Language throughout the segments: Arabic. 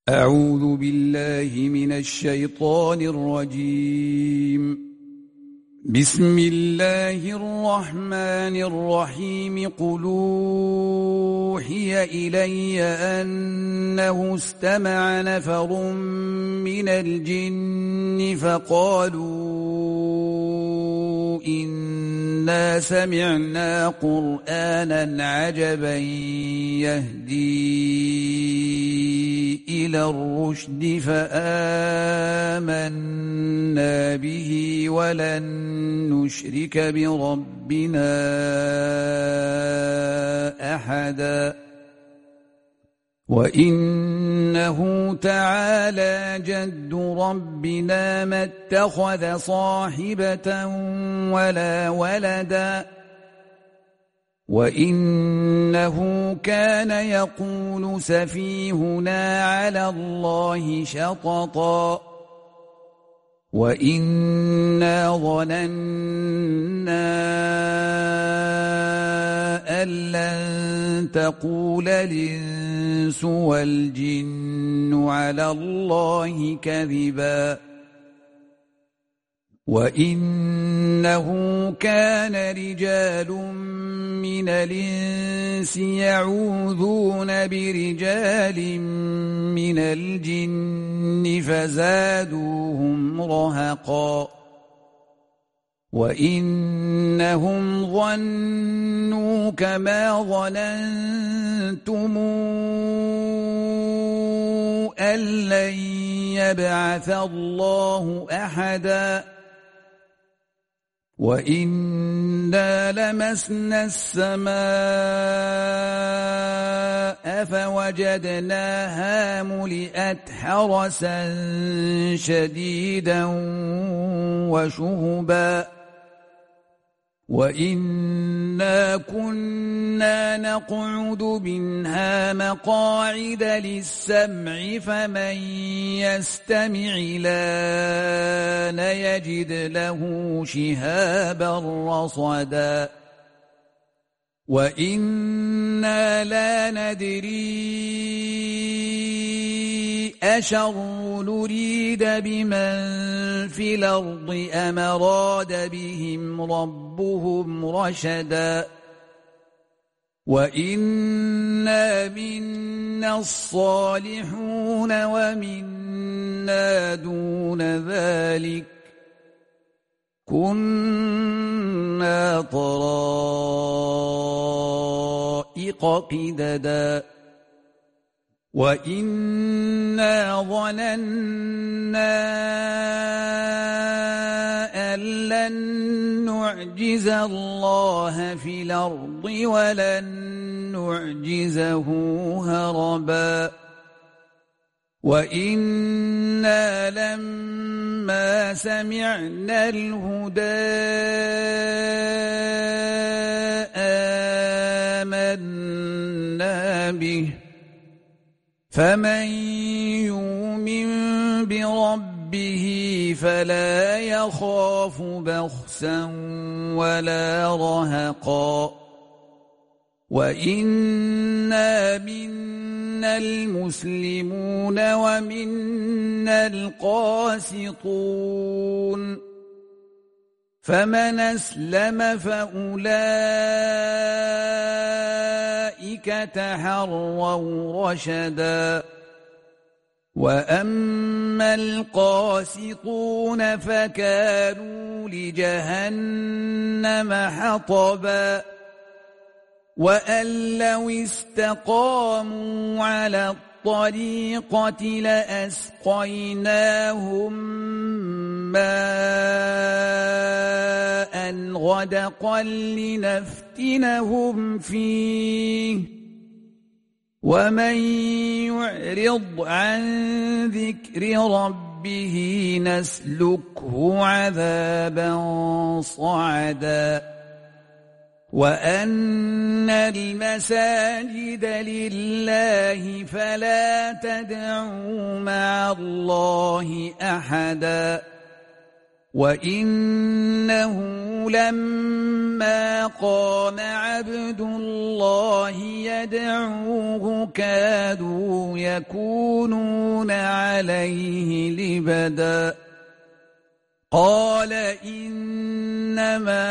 أعوذ بالله من الشيطان الرجيم. بسم الله الرحمن الرحيم. قل أوحي إلي أنه استمع نفر من الجن فقالوا إنا سمعنا قرآنا عجبا يهدي إلى الرشد فآمنا به ولن نشرك بربنا أحدا وإنه تعالى جد ربنا ما اتخذ صاحبة ولا ولدا وإنه كان يقول سفيهنا على الله شططا وإنا ظننا أن لن تقول الإنس والجن على الله كذبا وإنه كان رجال من الإنس يعوذون برجال من الجن فزادوهم رهقا وإنهم ظنوا كما ظننتم أن لن يبعث الله أحدا وإنا لمسنا السماء فوجدناها ملئت حرسا شديدا وشهبا وإنا كنا نقعد منها مقاعد للسمع فمن يستمع الآن يجد له شهابا رصدا وإنا لا ندري أشر نريد بمن في الأرض أم أراد بهم ربهم رشدا وإنا منا الصالحون ومنا دون ذلك كنا طرائق قددا وإنا ظننا أن لن نعجز الله في الأرض ولن نعجزه هربا وإنا لما سمعنا الهدى آمنا به فمن يؤمن بربه فلا يخاف بخسا ولا رهقا وإنا منا المسلمون ومنا القاسطون فمن أسلم فأولئك تحروا رشدا وأما القاسطون فكانوا لجهنم حطبا وأن لو استقاموا على الطريقة لأسقيناهم ماء غدقا لنفتنهم فيه ومن يعرض عن ذكر ربه نسلكه عذابا صعدا وأن المساجد لله فلا تدعوا مع الله أحدا وإنه لما قام عبد الله يدعوه كادوا يكونون عليه لبدا قال إنما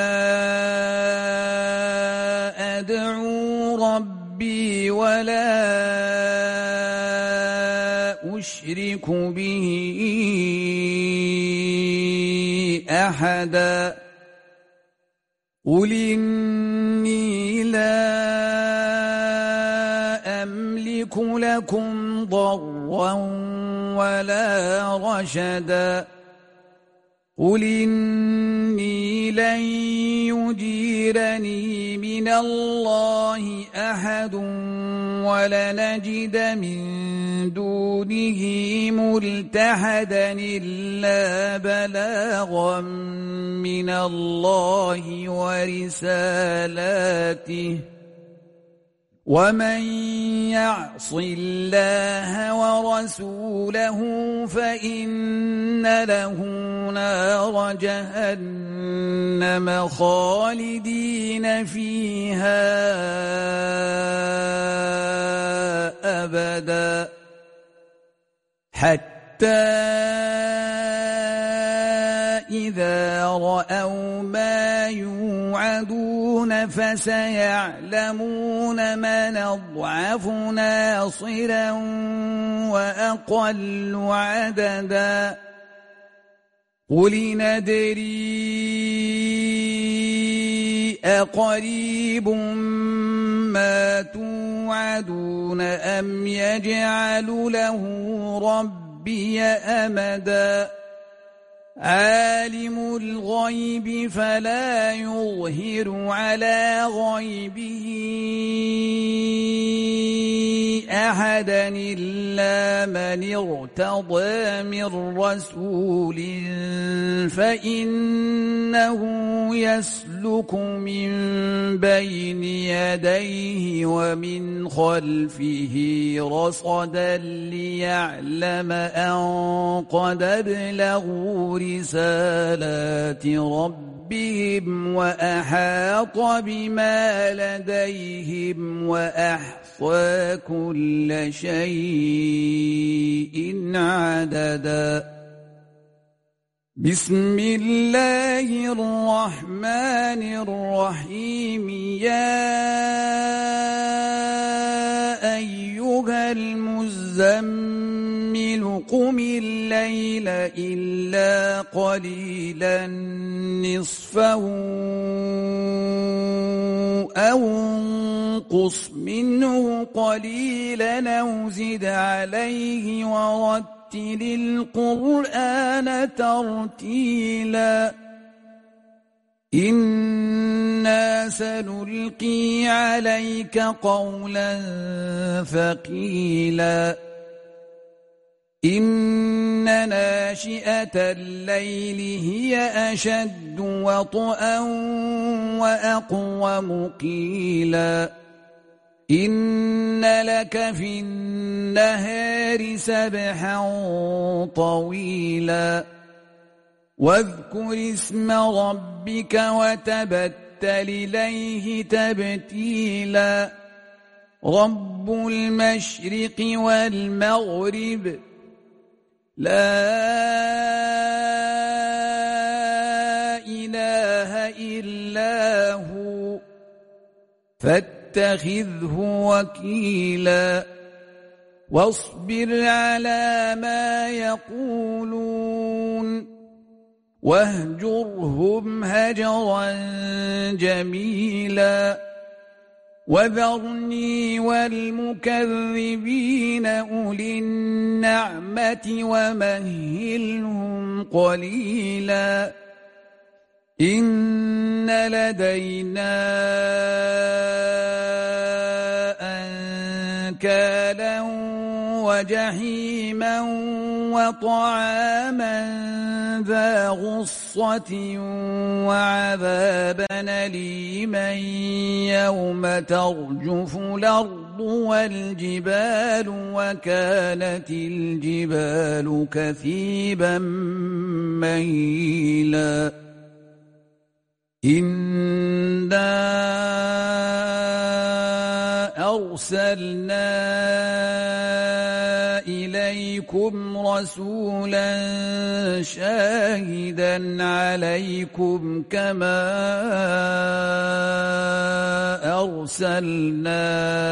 أدعو ربي ولا أشرك به أحدا قل إني لا أملك لكم ضرا ولا رشدا قل إني لن يجيرني من الله أحد ولنجد من دونه ملتحدا إلا بلاغا من الله ورسالاته ومن يعص الله ورسوله فإن له نار جهنم خالدين فيها أبدا حتى إذا رأوا ما يوعدون فسيعلمون من أضعف ناصرا وأقل عددا قل ندري أقريب ما توعدون أم يجعل له ربي أمدا عالم الغيب فلا يظهر على غيبه أحدا إلا من ارتضى من رسول فإنه يسلك من بين يديه ومن خلفه رصدا ليعلم أن قد أبلغوا رسالات ربهم وأحاط بما لديهم وأحصى كل شيء عددا بسم الله الرحمن الرحيم يا أيها المزمل قم الليل إلا قليلا نصفه أو انقص منه قليلا أو زد عليه ورتل القرآن ترتيلا إنا سنلقي عليك قولا ثقيلا إن ناشئة الليل هي أشد وطئا وأقوم قيلا إن لك في النهار سبحا طويلا واذكر اسم ربك وتبتل إليه تبتيلا رب المشرق والمغرب لا إله إلا هو فاتخذه وكيلا واصبر على ما يقولون واهجرهم هجرا جميلا وذرني والمكذبين أولي النعمة ومهلهم قليلا إن لدينا أنكالا وجحيما وطعاما ذا غصة وعذابا أليما يوم ترجف الأرض والجبال وكانت الجبال كثيبا مهيلا إنا أرسلنا إليهم إليكم رسولا شاهدا عليكم كما أرسلنا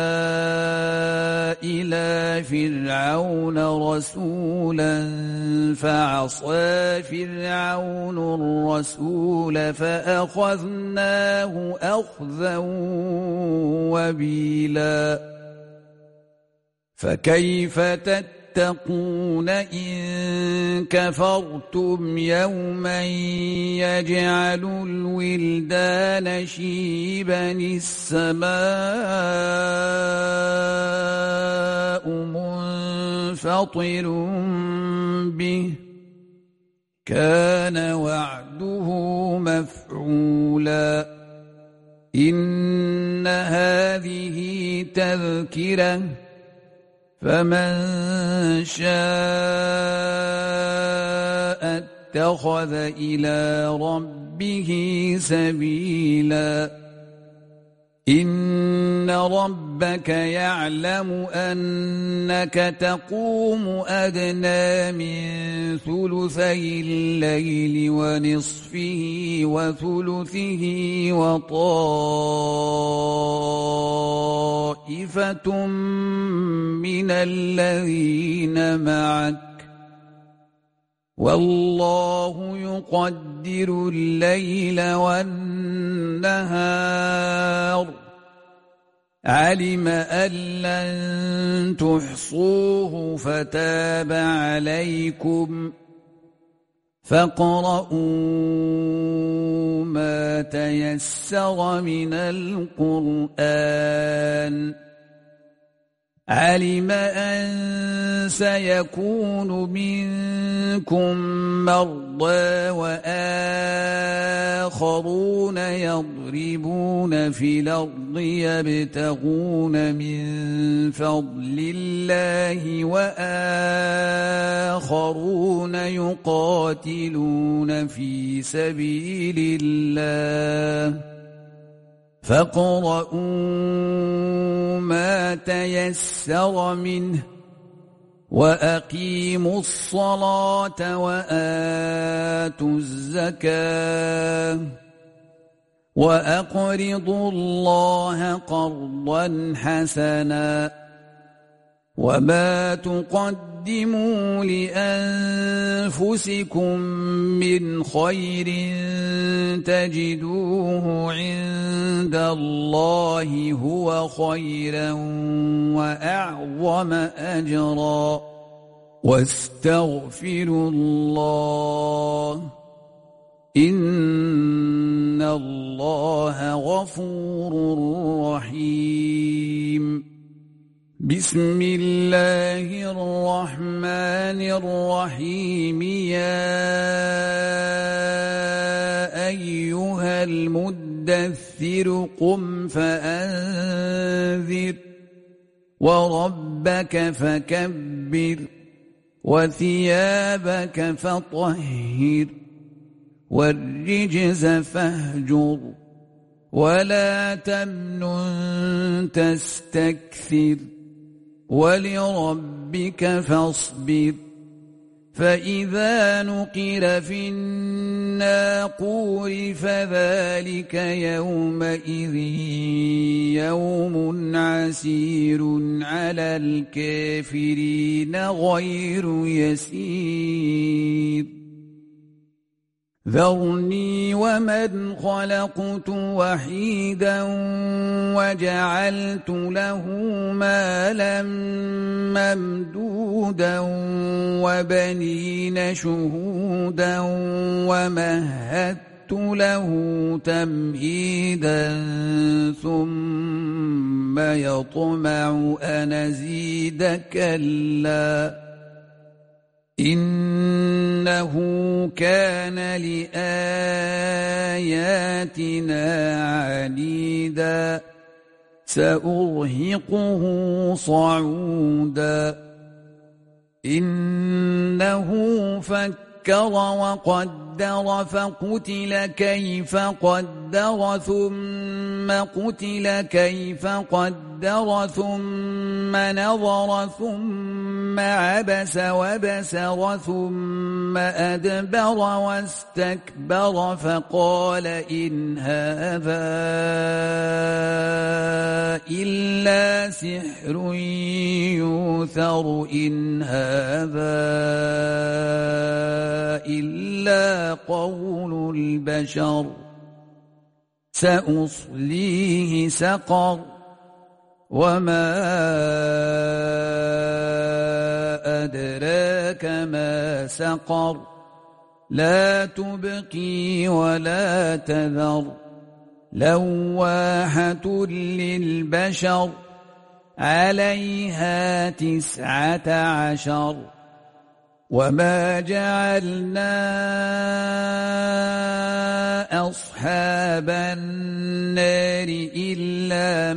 إلى فرعون رسولا فعصى فرعون الرسول فأخذناه أخذا وبيلا فكيف تتقون إن كفرتم يوما يجعل الولدان شيبا السماء منفطر به كان وعده مفعولا إن هذه تذكرة فمن شاء اتخذ إلى ربه سبيلا إن ربك يعلم أنك تقوم أدنى من ثلثي الليل ونصفه وثلثه وطائفة من الذين معك والله يقدر الليل والنهار علم أن لن تحصوه فتاب عليكم فاقرؤوا ما تيسر من القرآن علم أن سيكون منكم مرضى وآخرون يضربون في الأرض يبتغون من فضل الله وآخرون يقاتلون في سبيل الله فاقرؤوا ما تيسر منه وأقيموا الصلاة وآتوا الزكاة وأقرضوا الله قرضا حسنا وما تقدموا لأنفسكم من خير تجدوه عند الله هو خيرا وأعظم أجرا واستغفروا الله إن الله غفور رحيم بسم الله الرحمن الرحيم يا أيها المدثر قم فأنذر وربك فكبر وثيابك فطهر والرجز فاهجر ولا تمنن تستكثر ولربك فاصبر فإذا نقر في الناقور فذلك يومئذ يوم عسير على الكافرين غير يسير ذرني ومن خلقت وحيدا وجعلت له مالا ممدودا وبنين شهودا ومهدت له تمهيدا ثم يطمع أن أزيد كلا إنه كان لآياتنا عنيدا سأرهقه صعودا إنه فكر وقدر فقتل كيف قدر ثم قتل كيف قدر ثم نظر ثم عبس وبسر ثم أدبر واستكبر فقال إن هذا إلا سحر يؤثر إن هذا إلا قول البشر سأصليه سقر وما أدراك ما سقر لا تبقي ولا تذر لواحة للبشر عليها 19 وما جعلنا أصحاب النار إلا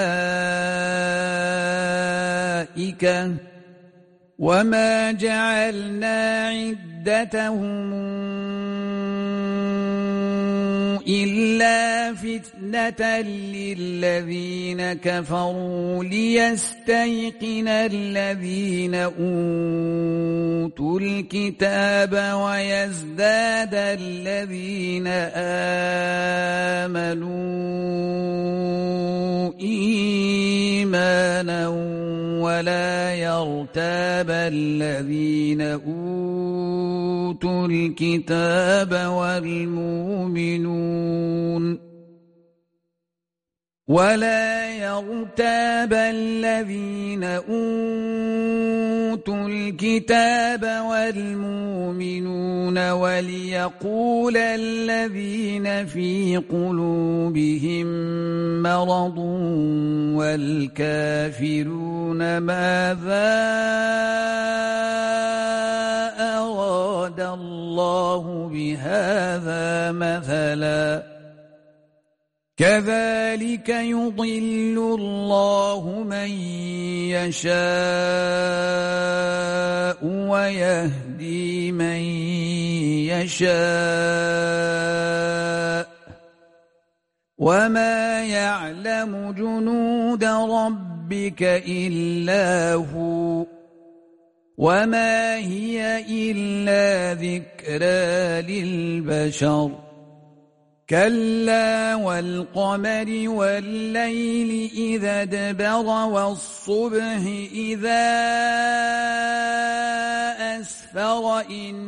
ملائكة وما جعلنا عدتهم إلا فتنة للذين كفروا ليستيقن الذين أوتوا الكتاب ويزداد الذين آمنوا إيمانا ولا يرتاب الذين أوتوا الكتاب والمؤمنون ولا يرتاب الذين أوتوا الكتاب والمؤمنون وليقول الذين في قلوبهم مرض والكافرون ماذا أراد الله بهذا مثلا كذلك يضل الله من يشاء ويهدي من يشاء وما يعلم جنود ربك إلا هو وما هي إلا ذكرى للبشر كلا والقمر والليل إذا ادبر والصبح إذا أسفر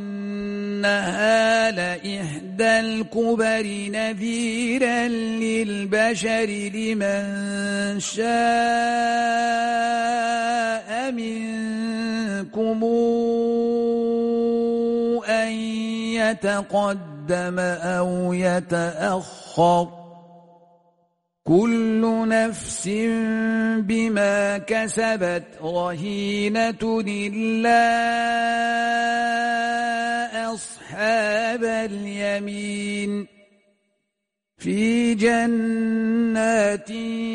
إنها لإحدى الكبر نذيرا للبشر لمن شاء منكم أن يتقدم أو يتأخر كل نفس بما كسبت رهينة إلا أصحاب اليمين في جنات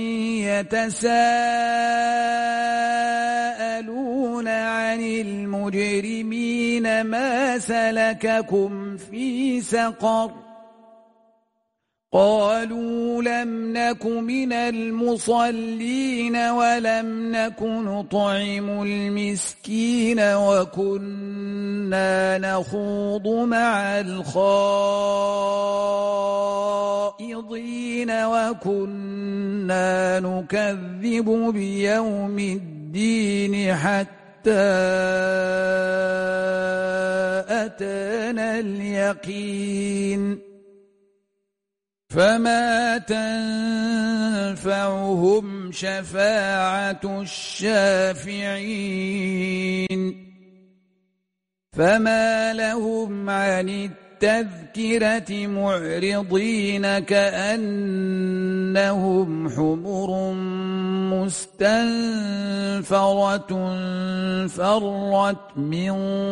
يتساءلون عن المجرمين ما سلككم في سقر قالوا لم نك من المصلين ولم نك نطعم المسكين وكنا نخوض مع الخائضين وكنا نكذب بيوم الدين حتى أتانا اليقين فما تنفعهم شفاعة الشافعين فما لهم عن التذكرة معرضين كأنهم حمر مستنفرة فرت من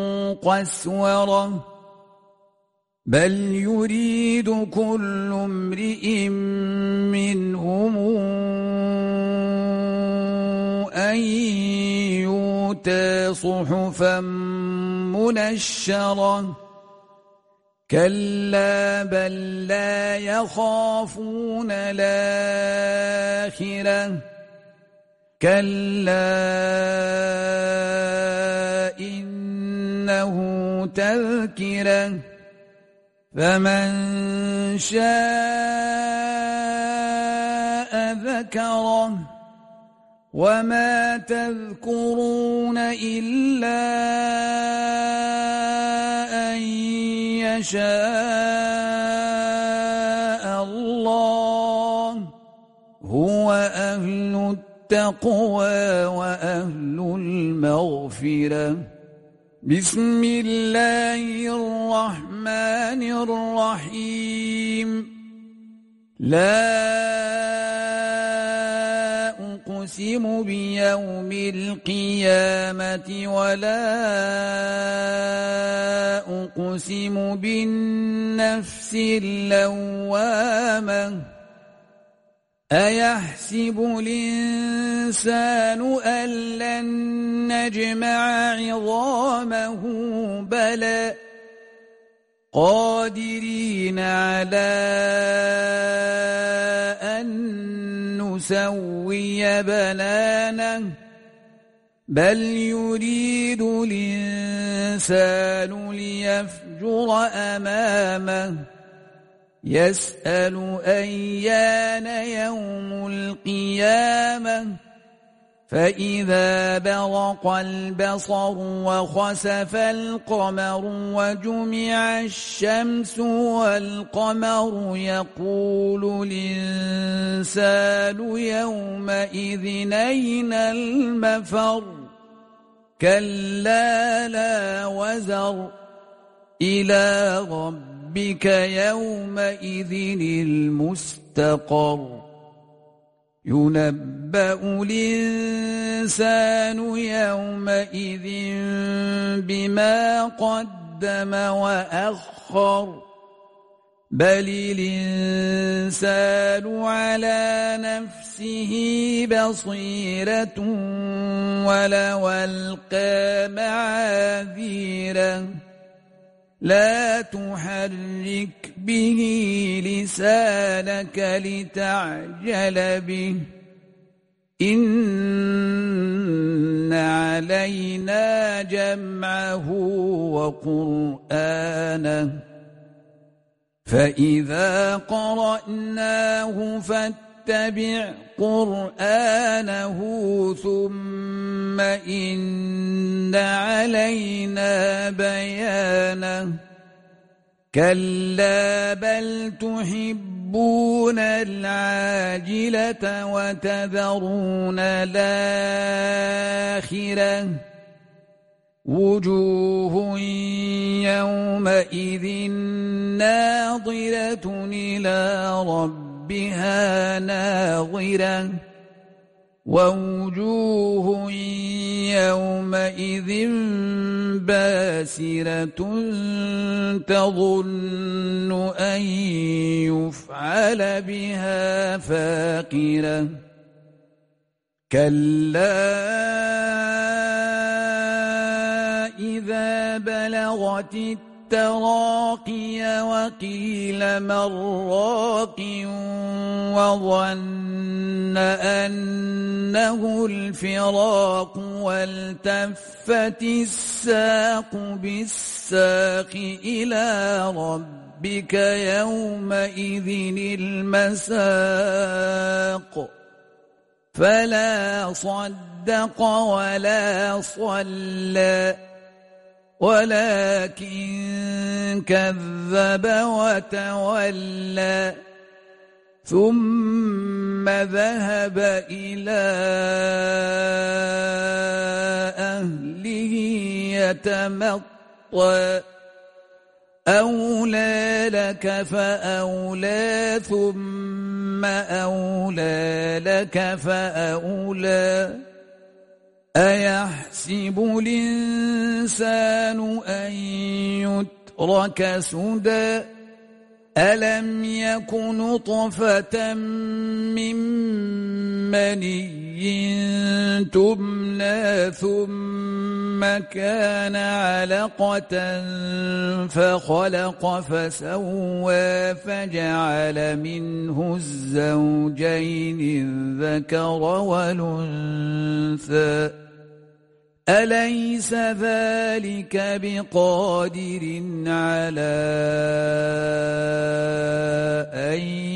قسورة بل يريد كل امرئ منهم أن يؤتى صحفا منشرة كلا بل لا يخافون الآخرة كلا إنه تذكرة فمن شاء ذكره وما تذكرون إلا أن يشاء الله هو أهل التقوى وأهل المغفرة بسم الله الرحمن الرحيم لا أقسم بيوم القيامة ولا أقسم بالنفس اللوامة أيحسب الإنسان أن لن نجمع عظامه بلى قادرين على أن نسوي بنانه بل يريد الإنسان ليفجر أمامه يسأل أيان يوم القيامة فإذا برق البصر وخسف القمر وجمع الشمس والقمر يقول الإنسان يومئذ أين المفر كلا لا وزر إلى ربك يومئذ المستقر ينبأ الإنسان يومئذ بما قدم وأخر بل الإنسان على نفسه بصيرة ولو ألقى معاذيره لا تحرك به لسانك لتعجل به إن علينا جمعه وقرآنه فإذا قرأناه فاتبع قرآنه ثم إن علينا بيانه كلا بل تحبون العاجلة وتذرون الآخرة وجوه يومئذ ناظرة إلى ربها ناظرة ووجوه يومئذ باسرة تظن أن يفعل بها فاقرة كلا إذا بلغت التراقي وقيل من راق وظن أنه الفراق والتفت الساق بالساق إلى ربك يومئذ المساق فلا صدق ولا صلى ولكن كذب وتولى ثم ذهب إلى أهله يتمطى أولى لك فأولى ثم أولى لك فأولى أيحسب الإنسان أن يترك سدى ألم يك نطفة من مني تمنى ثم كان علقة فخلق فسوى فجعل منه الزوجين الذكر والأنثى أليس ذلك بقادر على أن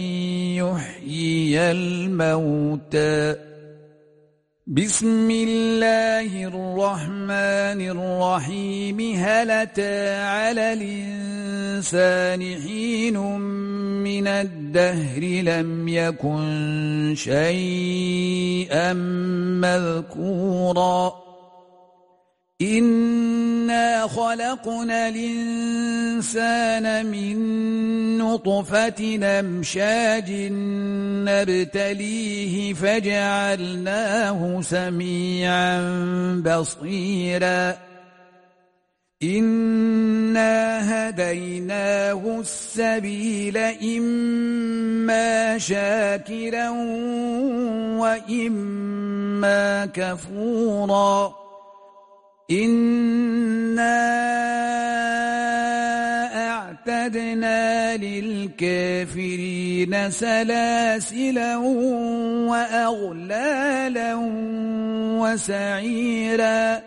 يحيي الموتى بسم الله الرحمن الرحيم هل أتى على الإنسان حين من الدهر لم يكن شيئا مذكورا إنا خلقنا الإنسان من نطفة أمشاج نبتليه فجعلناه سميعا بصيرا إنا هديناه السبيل إما شاكرا وإما كفورا إنا أعتدنا للكافرين سلاسلا وأغلالا وسعيرا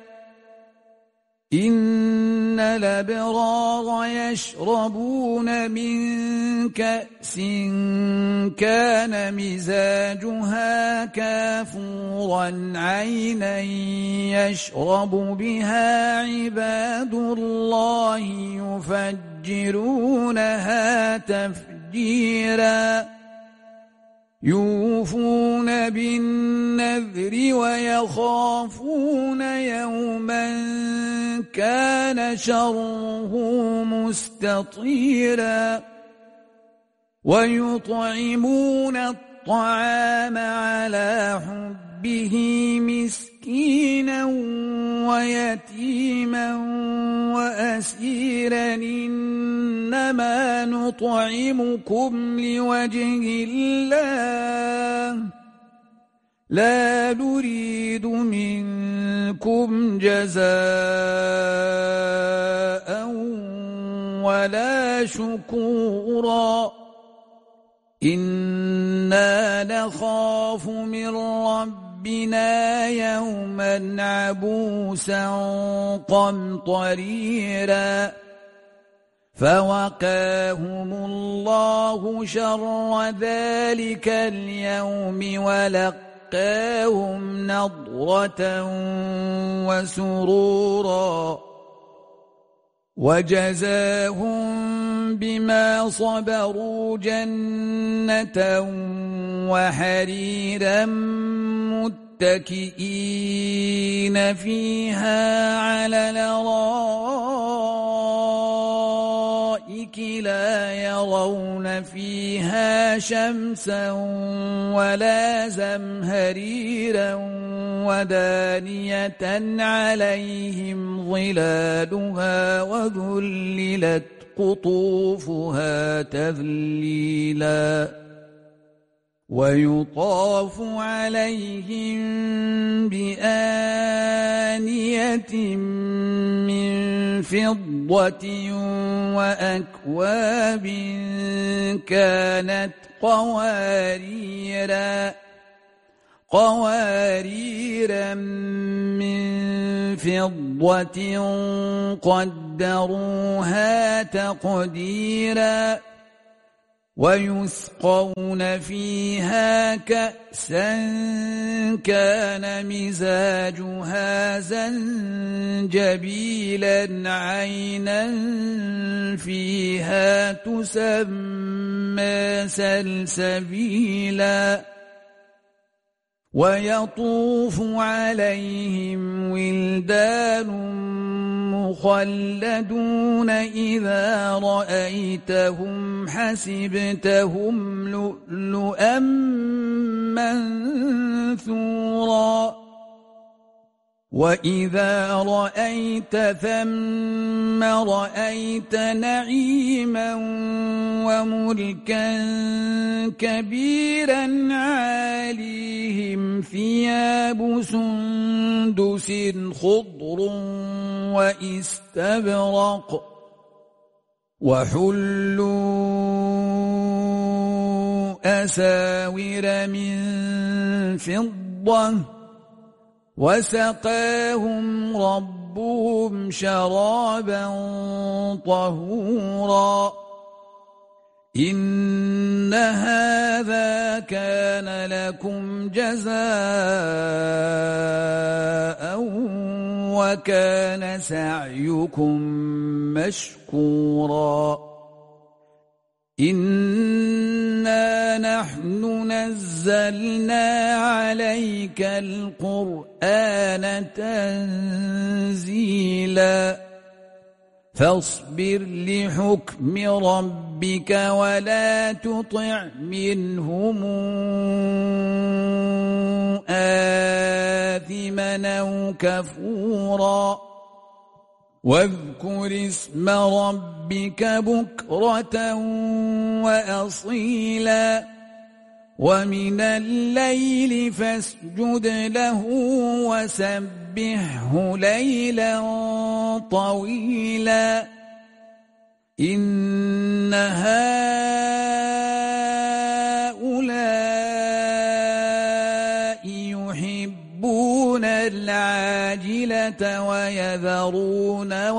إن الأبرار يشربون من كأس كان مزاجها كافورا عينا يشرب بها عباد الله يفجرونها تفجيرا يوفون بالنذر ويخافون يوما كان شره مستطيرا ويطعمون الطعام على حبه مسكينا ويتيما وأسيرا إنما نطعمكم لوجه الله لا نريد منكم جزاء ولا شكورا إنا نخاف من ربنا يوما عبوسا قمطريرا فوقاهم الله شر ذلك اليوم ولقاهم نضرة وسرورا وجزاهم بما صبروا جنة وحريرا متكئين فيها على الأرائك لا يرون فيها شمسا ولا زمهريرا ودانية عليهم ظلالها وذللت قطوفها تذليلا ويطاف عليهم بآنية من فضة وأكواب كانت قواريرا من فضة قدروها تقديرا ويسقون فيها كأسا كان مزاجها زنجبيلا عينا فيها تسمى سلسبيلا ويطوف عليهم ولدان مخلدون إذا رأيتهم حسبتهم لؤلؤا منثورا وَإِذَا رَأَيْتَ ثَمَّ رَأَيْتَ نَعِيمًا وَمُلْكًا كَبِيرًا عَالِيهِمْ ثِيَابُ سُندُسٍ خُضْرٌ وَإِسْتَبْرَقٌ وَحُلُّوا أَسَاوِرَ مِن فِضَّةٍ وَسَقَاهُمْ رَبُّهُمْ شَرَابًا طَهُورًا إِنَّ هَذَا كَانَ لَكُمْ جَزَاءً وَكَانَ سَعْيُكُمْ مَشْكُورًا إِنَّا نَحْنُ نَزَّلْنَا عَلَيْكَ الْقُرْآنَ تَنزِيلًا فاصبر لحكم ربك ولا تطع منهم آثما أو كفورا واذكر اسم ربك بكرة وأصيلا ومن الليل فاسجد له وسبحه ليلا طويلا إن هؤلاء يحبون العاجلة ويذرون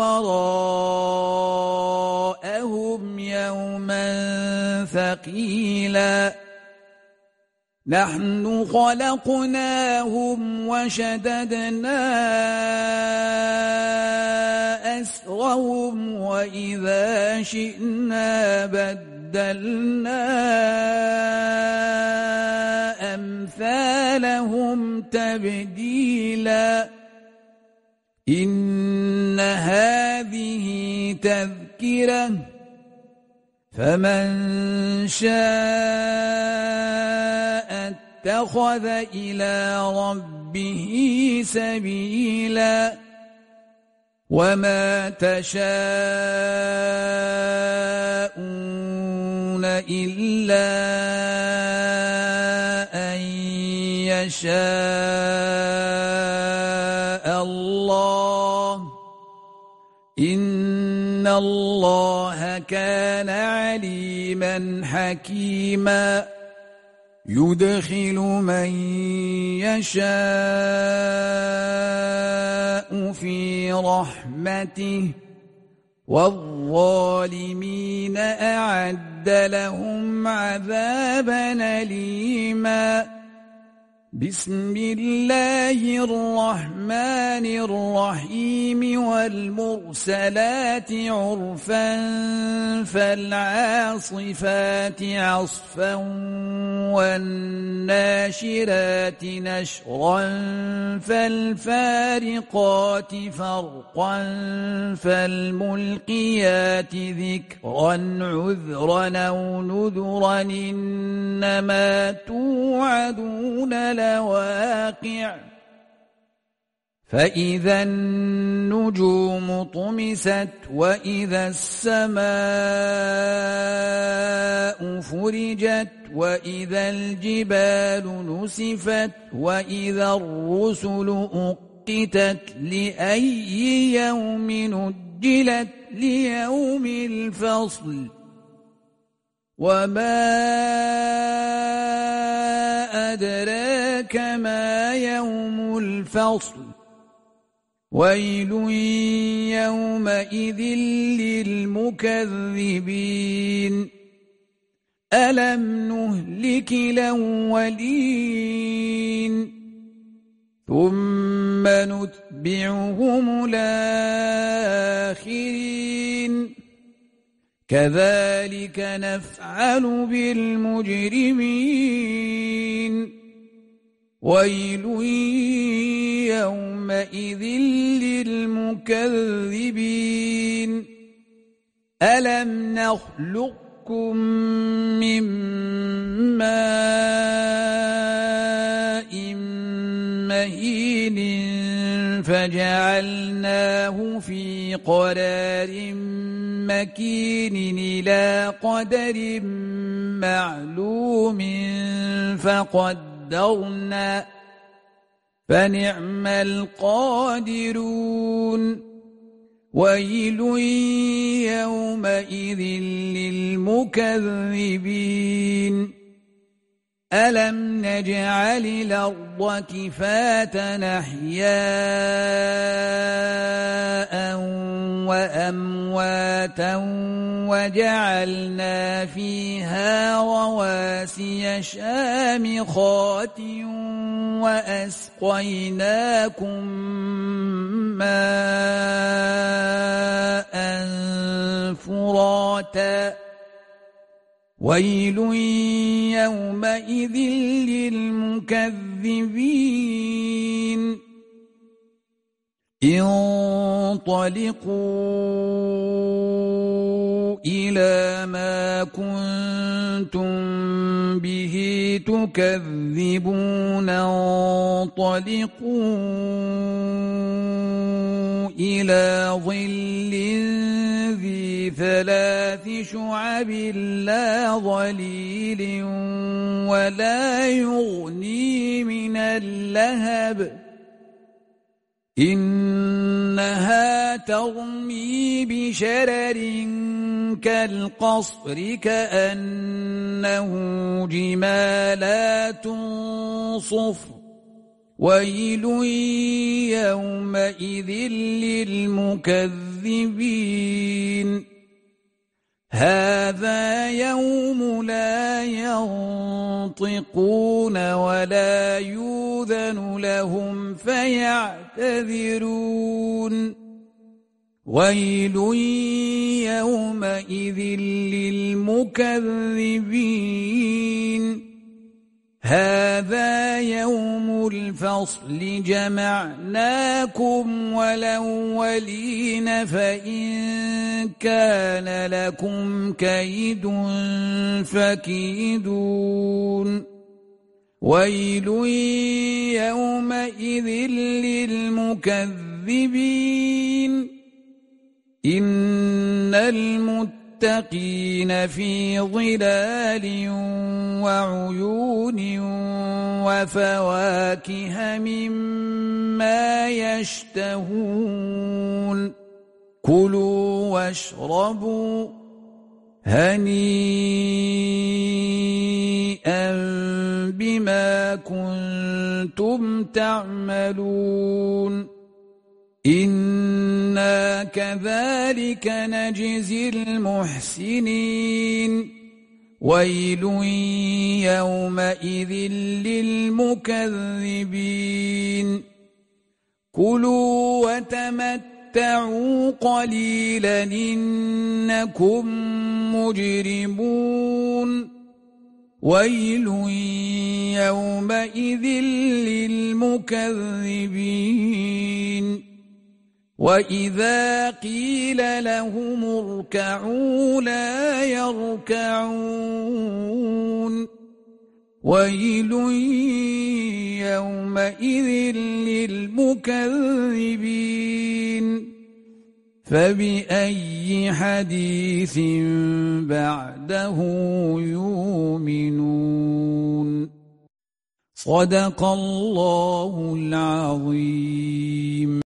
وراءهم يوما ثقيلا نحن خلقناهم وشددنا أسرهم وإذا شئنا بدلنا أمثالهم تبديلا إن هذه تذكرة فمن شاء اتخذ إلى ربه سبيلا وما تشاءون إلا أن يشاء الله إن الله كان عليما حكيما يدخل من يشاء في رحمته والظالمين أعد لهم عذابا أليما بسم الله الرحمن الرحيم والمرسلات عرفا فالعاصفات عصفا والناشرات نشرا فالفارقات فرقا فالملقيات ذكرا عذرا أو نذرا إنما توعدون لواقع فإذا النجوم طمست وإذا السماء فرجت وإذا الجبال نسفت وإذا الرسل أقتت لأي يوم أجلت ليوم الفصل وما أدراك ما يوم الفصل ويل يومئذ للمكذبين ألم نهلك الأولين ثم نتبعهم الآخرين كذلك نفعل بالمجرمين ويل يومئذ للمكذبين ألم نخلقكم من ماء مهين فجعلناه في قرار مكين إلى قدر معلوم فقدرنا فنعم القادرون ويل يومئذ للمكذبين ألم نجعل الأرض كفاة أحياء وأمواتا وجعلنا فيها رواسي شامخات وأسقيناكم ماء فراتا ويل يومئذ للمكذبين انطلقوا إلى ما كنتم به تكذبون انطلقوا إلى ظل ذي ثلاث شعب لا ظليل ولا يغني من اللهب إنها ترمي بشرر كالقصر كأنه جمالات صفر ويل يومئذ للمكذبين هذا يوم لا ينطقون ولا يؤذن لهم فيعتذرون ويل يومئذ للمكذبين هذا يوم الفصل جمعناكم والأولين فإن كان لكم كيد فكيدون ويل يومئذ للمكذبين إن المتقين في ظلال وعيون وفواكه مما يشتهون كلوا واشربوا هنيئا بما كنتم تعملون إنا كذلك نجزي المحسنين ويل يومئذ للمكذبين كلوا وتمتعوا قليلا إنكم مجرمون ويل يومئذ للمكذبين وإذا قيل لهم اركعوا لا يركعون ويل يومئذ للمكذبين فبأي حديث بعده يؤمنون صدق الله العظيم.